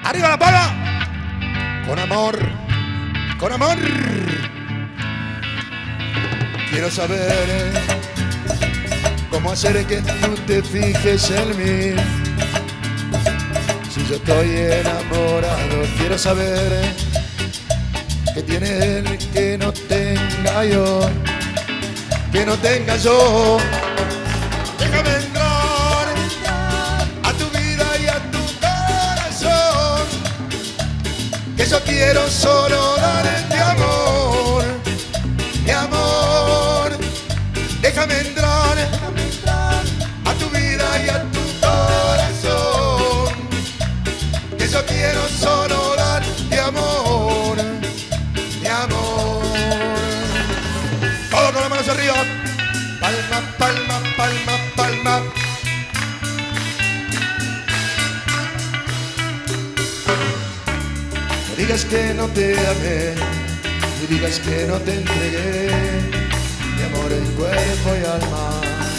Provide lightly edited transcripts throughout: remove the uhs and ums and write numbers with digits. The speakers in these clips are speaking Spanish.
¡Arriba la palma! Con amor, con amor. Quiero saber cómo hacer que tú te fijes en mí. Si yo estoy enamorado, quiero saber qué tiene él que no tenga yo, que no tenga yo. Déjame entrar a tu vida y a tu corazón, que yo quiero solo darte amor, mi amor. Déjame entrar a tu vida y a tu corazón, que yo quiero solo darte amor, mi amor. Todo con las manos arriba. Palma, palma, palma, palma. No digas que no te amé, ni digas que no te entregué mi amor en cuerpo y alma.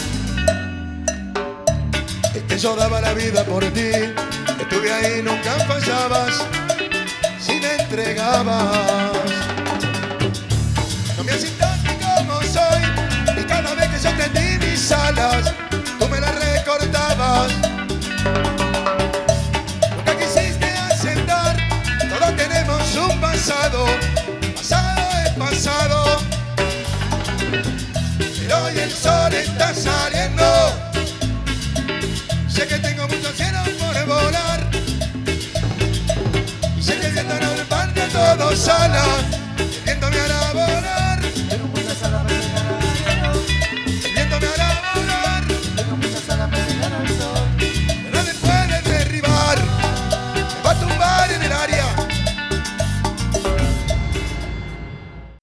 Es que yo daba la vida por ti, estuve ahí, nunca fallabas, si me entregabas. No me aceptaste como soy, y cada vez que yo tendí mis alas, tú me las recortabas. Nunca quisiste aceptar, todos tenemos un pasado, pasado es pasado. Pero hoy el sol está saliendo, sé que tengo mucho cielo por volar, y sé que el viento nos parte a todos alas.